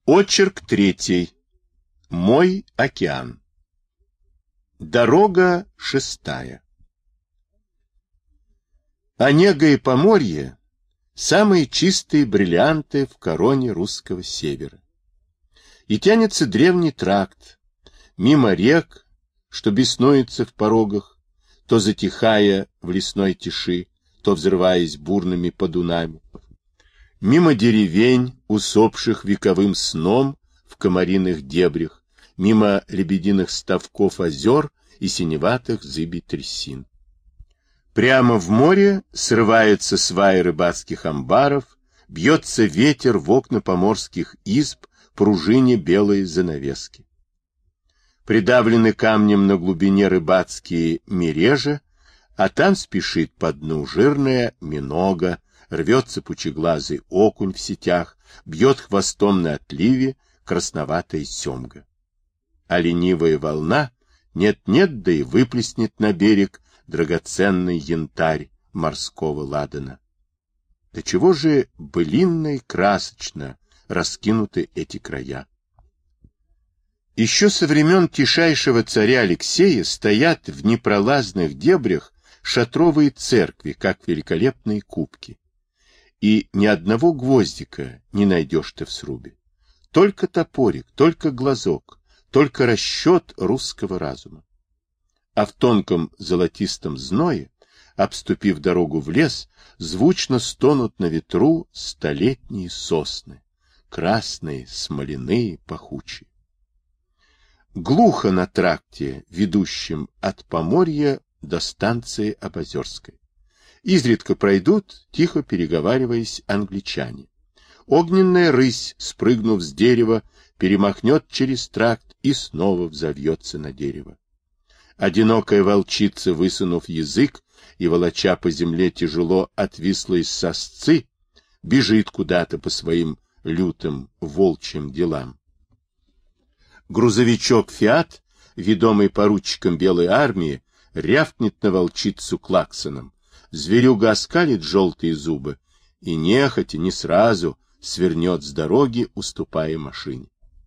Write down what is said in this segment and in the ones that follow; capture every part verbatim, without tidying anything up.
Очерк третий. Мой океан. Дорога шестая. Онега и Поморье — самые чистые бриллианты в короне русского севера. И тянется древний тракт, мимо рек, что беснуются в порогах, то затихая в лесной тиши, то взрываясь бурными подунами. Мимо деревень, усопших вековым сном в комариных дебрях, мимо лебединых ставков озер и синеватых зыбей трясин. Прямо в море срываются сваи рыбацких амбаров, бьется ветер в окна поморских изб, пружине белые занавески. Придавлены камнем на глубине рыбацкие мережи, а там спешит по дну жирная минога, рвется пучеглазый окунь в сетях, бьет хвостом на отливе красноватая семга. А ленивая волна нет-нет, да и выплеснет на берег драгоценный янтарь морского ладана. До чего же былинно и красочно раскинуты эти края. Еще со времен тишайшего царя Алексея стоят в непролазных дебрях шатровые церкви, как великолепные кубки. И ни одного гвоздика не найдешь ты в срубе. Только топорик, только глазок, только расчет русского разума. А в тонком золотистом зное, обступив дорогу в лес, звучно стонут на ветру столетние сосны, красные, смоляные, пахучие. Глухо на тракте, ведущем от Поморья до станции Обозерской. Изредка пройдут, тихо переговариваясь, англичане. Огненная рысь, спрыгнув с дерева, перемахнет через тракт и снова взовьется на дерево. Одинокая волчица, высунув язык и волоча по земле тяжело отвислые сосцы, бежит куда-то по своим лютым волчьим делам. Грузовичок «Фиат», ведомый поручиком Белой армии, рявкнет на волчицу клаксоном. Зверюга оскалит желтые зубы и нехотя, не сразу, свернет с дороги, уступая машине.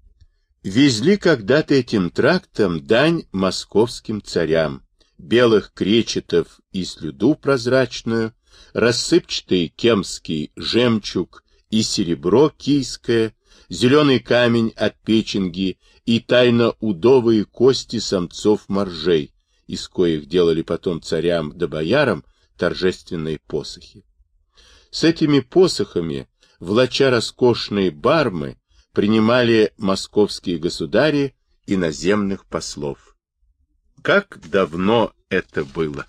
Везли когда-то этим трактом дань московским царям, белых кречетов и слюду прозрачную, рассыпчатый кемский жемчуг и серебро кийское, зеленый камень от печенги и тайно-удовые кости самцов-моржей, из коих делали потом царям да боярам торжественные посохи. С этими посохами, влача роскошные бармы, принимали московские государи иноземных послов. Как давно это было!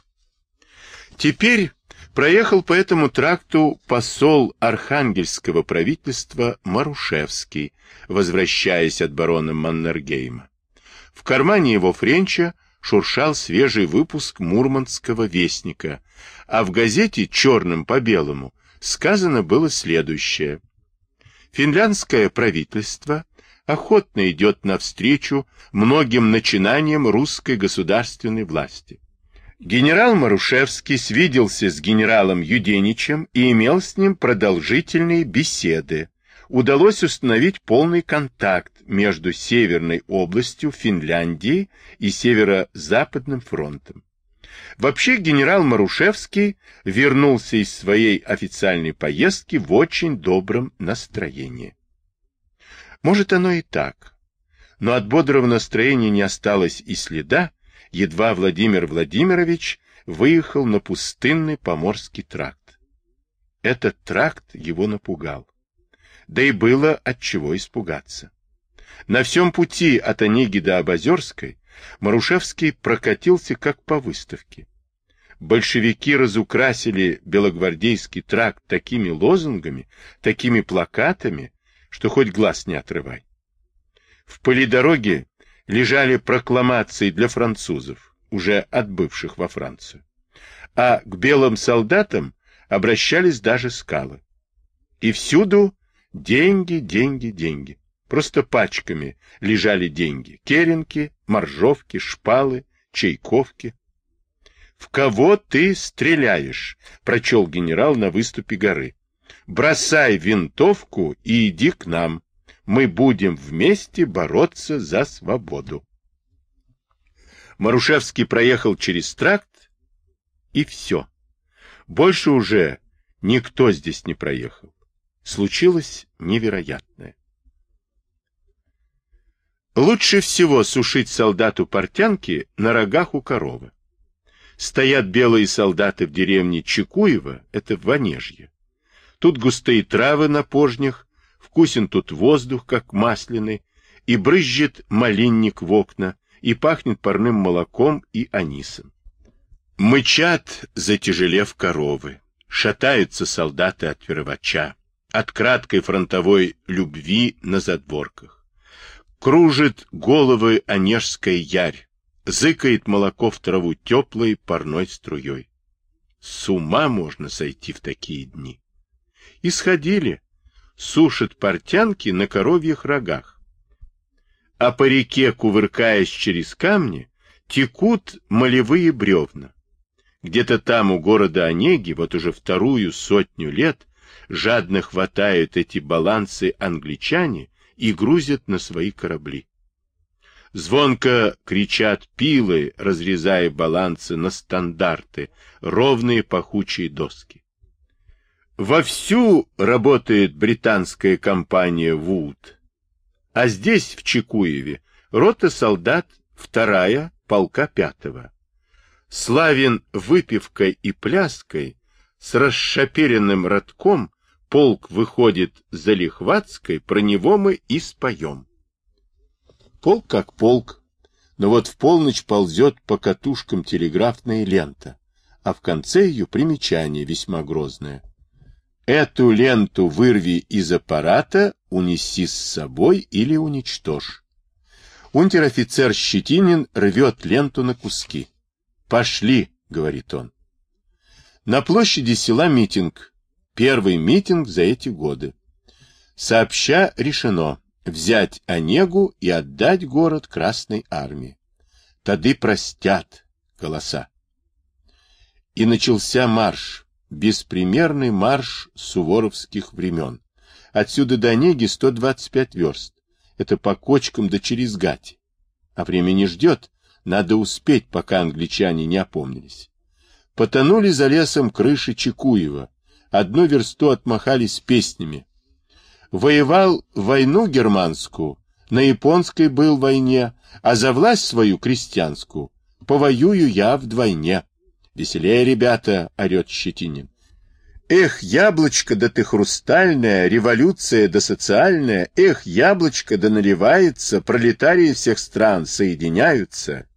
Теперь проехал по этому тракту посол архангельского правительства Марушевский, возвращаясь от барона Маннергейма. В кармане его френча шуршал свежий выпуск Мурманского вестника, а в газете черным по белому сказано было следующее. Финляндское правительство охотно идет навстречу многим начинаниям русской государственной власти. Генерал Марушевский свиделся с генералом Юденичем и имел с ним продолжительные беседы. Удалось установить полный контакт между Северной областью Финляндии и Северо-Западным фронтом. Вообще генерал Марушевский вернулся из своей официальной поездки в очень добром настроении. Может, оно и так, но от бодрого настроения не осталось и следа, едва Владимир Владимирович выехал на пустынный Поморский тракт. Этот тракт его напугал. Да и было от чего испугаться. На всем пути от Онеги до Обозерской Марушевский прокатился как по выставке. Большевики разукрасили белогвардейский тракт такими лозунгами, такими плакатами, что хоть глаз не отрывай. В пыли дороги лежали прокламации для французов, уже отбывших во Францию. А к белым солдатам обращались даже скалы. И всюду деньги, деньги, деньги. Просто пачками лежали деньги. Керенки, моржовки, шпалы, чайковки. «В кого ты стреляешь?» — прочел генерал на выступе горы. «Бросай винтовку и иди к нам. Мы будем вместе бороться за свободу. Марушевский проехал через тракт, и все. Больше уже никто здесь не проехал. Случилось невероятное. Лучше всего сушить солдату портянки на рогах у коровы. Стоят белые солдаты в деревне Чекуево, это в Вонежье. Тут густые травы на пожнях, вкусен тут воздух, как масляный, и брызжет малинник в окна, и пахнет парным молоком и анисом. Мычат, затяжелев коровы, шатаются солдаты от первача, от краткой фронтовой любви на задворках. Кружит головы онежская ярь, зыкает молоко в траву теплой парной струей. С ума можно сойти в такие дни. И сходили, сушат портянки на коровьих рогах. А по реке, кувыркаясь через камни, текут молевые бревна. Где-то там у города Онеги вот уже вторую сотню лет жадно хватают эти балансы англичане и грузят на свои корабли. Звонко кричат пилы, разрезая балансы на стандарты, ровные пахучие доски. Вовсю работает британская компания «Вуд», а здесь, в Чекуеве, рота солдат вторая полка пятого. Славен выпивкой и пляской, с расшаперенным ротком полк выходит за Лихватской, про него мы и споем. Полк как полк, но вот в полночь ползет по катушкам телеграфная лента, а в конце ее примечание весьма грозное. Эту ленту вырви из аппарата, унеси с собой или уничтожь. Унтер-офицер Щетинин рвет ленту на куски. «Пошли», — говорит он. На площади села митинг. Первый митинг за эти годы. Сообща решено взять Онегу и отдать город Красной армии. Тады простят голоса. И начался марш, беспримерный марш суворовских времен. Отсюда до Онеги сто двадцать пять верст. Это по кочкам да через гати. А время не ждет. Надо успеть, пока англичане не опомнились. Потонули за лесом крыши Чекуева. Одну версту отмахались песнями. Воевал войну германскую, на японской был в войне, а за власть свою крестьянскую повоюю я вдвойне. Веселее, ребята, орет Щетинин. Эх, яблочко да ты хрустальная, революция да социальная, эх, яблочко да наливается, пролетарии всех стран соединяются.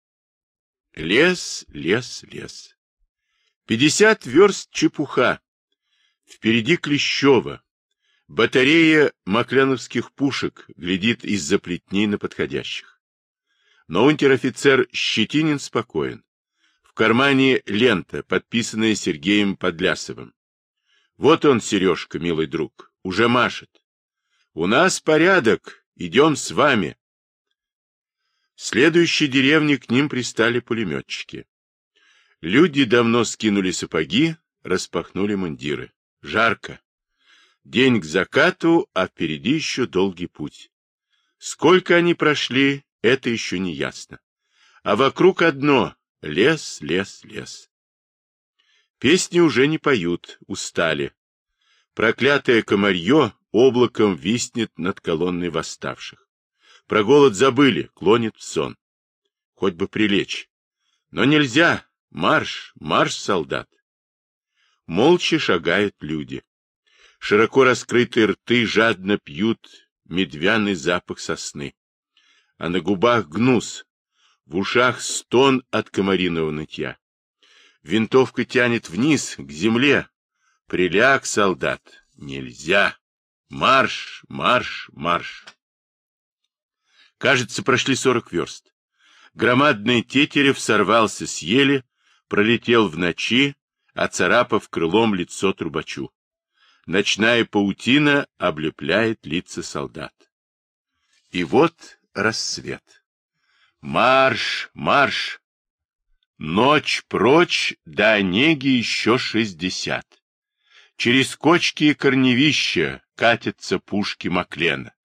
Лес, лес, лес. Пятьдесят верст чепуха. Впереди Клещево. Батарея макленовских пушек глядит из-за плетней на подходящих. Но унтер-офицер Щетинин спокоен. В кармане лента, подписанная Сергеем Подлясовым. Вот он, Сережка, милый друг, уже машет. У нас порядок, идем с вами. В следующей деревне к ним пристали пулеметчики. Люди давно скинули сапоги, распахнули мундиры. Жарко. День к закату, а впереди еще долгий путь. Сколько они прошли, это еще не ясно. А вокруг одно — лес, лес, лес. Песни уже не поют, устали. Проклятое комарье облаком виснет над колонной восставших. Про голод забыли, клонит в сон. Хоть бы прилечь. Но нельзя. Марш, марш, солдат. Молча шагают люди. Широко раскрытые рты жадно пьют медвяный запах сосны. А на губах гнус, в ушах стон от комариного нытья. Винтовка тянет вниз, к земле. Приляг, солдат, нельзя. Марш, марш, марш. Кажется, прошли сорок верст. Громадный Тетерев сорвался с ели, пролетел в ночи, оцарапав крылом лицо трубачу. Ночная паутина облепляет лица солдат. И вот рассвет. Марш, марш! Ночь прочь, до Онеги еще шестьдесят. Через кочки и корневища катятся пушки Маклена.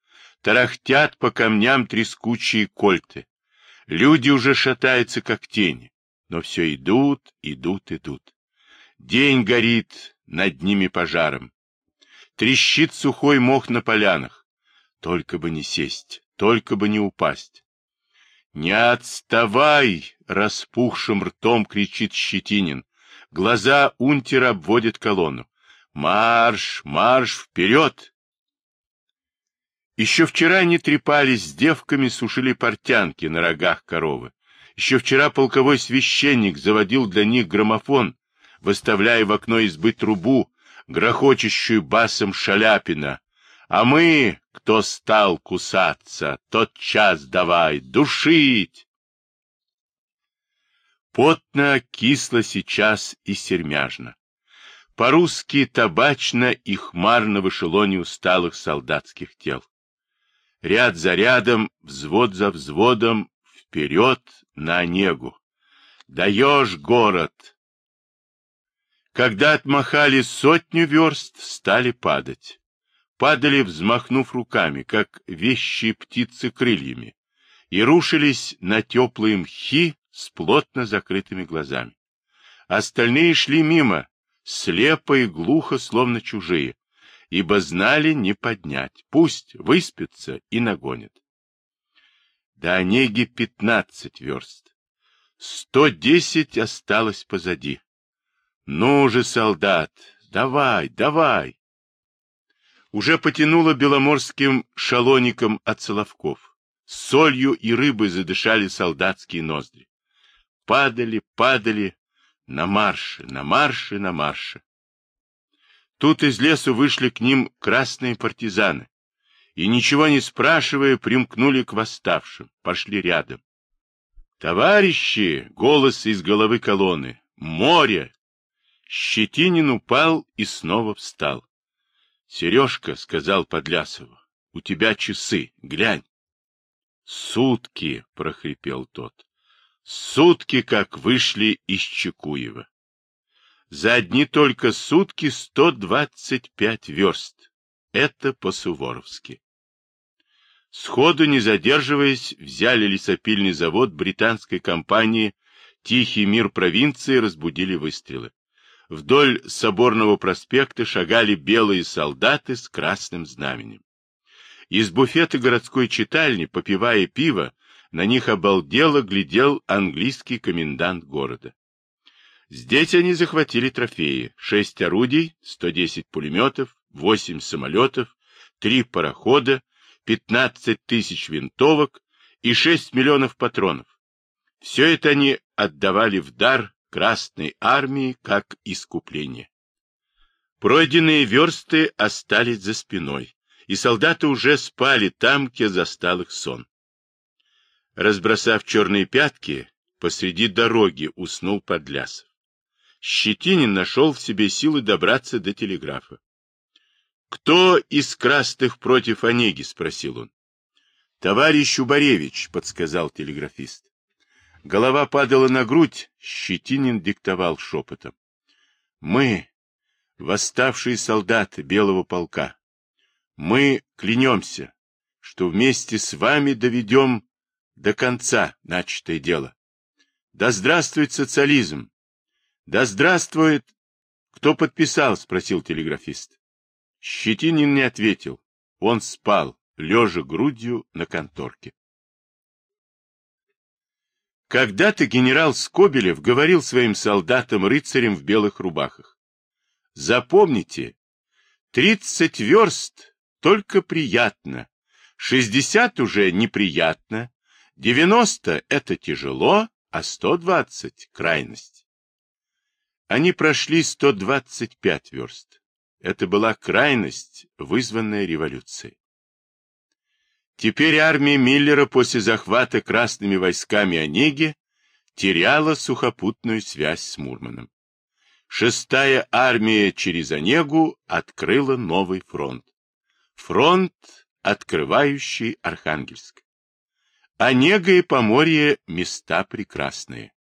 тарахтят по камням трескучие кольты. Люди уже шатаются, как тени, но все идут, идут, идут. День горит над ними пожаром. Трещит сухой мох на полянах. Только бы не сесть, только бы не упасть. «Не отставай!» — распухшим ртом кричит Щетинин. Глаза унтера обводят колонну. «Марш! Марш! Вперед!» Еще вчера они трепались с девками, сушили портянки на рогах коровы. Еще вчера полковой священник заводил для них граммофон, выставляя в окно избы трубу, грохочущую басом Шаляпина. А мы, кто стал кусаться, тот час давай душить. Потно, кисло сейчас и сермяжно. По-русски табачно и хмарно в эшелоне усталых солдатских тел. Ряд за рядом, взвод за взводом, вперед на Онегу. Даешь город. Когда отмахали сотню верст, стали падать. Падали, взмахнув руками, как вещие птицы крыльями, и рушились на теплые мхи с плотно закрытыми глазами. Остальные шли мимо, слепо и глухо, словно чужие, ибо знали не поднять, пусть выспятся и нагонят. До Онеги пятнадцать верст. Сто десять осталось позади. Ну же, солдат, давай, давай! Уже потянуло беломорским шалоником от соловков. Солью и рыбой задышали солдатские ноздри. Падали, падали, на марше, на марше, на марше. Тут из лесу вышли к ним красные партизаны и, ничего не спрашивая, примкнули к восставшим, пошли рядом. «Товарищи!» — голос из головы колонны. «Море!» Щетинин упал и снова встал. «Сережка», — сказал Подлясову, — «у тебя часы, глянь». «Сутки», — прохрипел тот, — «сутки, как вышли из Чекуева. За одни только сутки сто двадцать пять верст. Это по-суворовски». Сходу, не задерживаясь, взяли лесопильный завод британской компании «Тихий мир провинции», разбудили выстрелы. Вдоль Соборного проспекта шагали белые солдаты с красным знаменем. Из буфета городской читальни, попивая пиво, на них обалдело глядел английский комендант города. Здесь они захватили трофеи: шесть орудий, сто десять пулеметов, восемь самолетов, три парохода, пятнадцать тысяч винтовок и шесть миллионов патронов. Все это они отдавали в дар Красной армии как искупление. Пройденные версты остались за спиной, и солдаты уже спали там, где застал их сон. Разбросав черные пятки, посреди дороги уснул Подлясов. Щетинин нашел в себе силы добраться до телеграфа. «Кто из красных против Онеги?» — спросил он. «Товарищ Убаревич», — подсказал телеграфист. Голова падала на грудь, Щетинин диктовал шепотом. «Мы, восставшие солдаты Белого полка, мы клянемся, что вместе с вами доведем до конца начатое дело. Да здравствует социализм! Да здравствует...» «Кто подписал?» — спросил телеграфист. Щетинин не ответил. Он спал, лежа грудью на конторке. Когда-то генерал Скобелев говорил своим солдатам-рыцарям в белых рубахах: «Запомните, тридцать верст только приятно, шестьдесят уже неприятно, девяносто это тяжело, а сто двадцать крайность». Они прошли сто двадцать пять верст. Это была крайность, вызванная революцией. Теперь армия Миллера после захвата красными войсками Онеги теряла сухопутную связь с Мурманом. Шестая армия через Онегу открыла новый фронт. Фронт, открывающий Архангельск. Онега и Поморье — места прекрасные.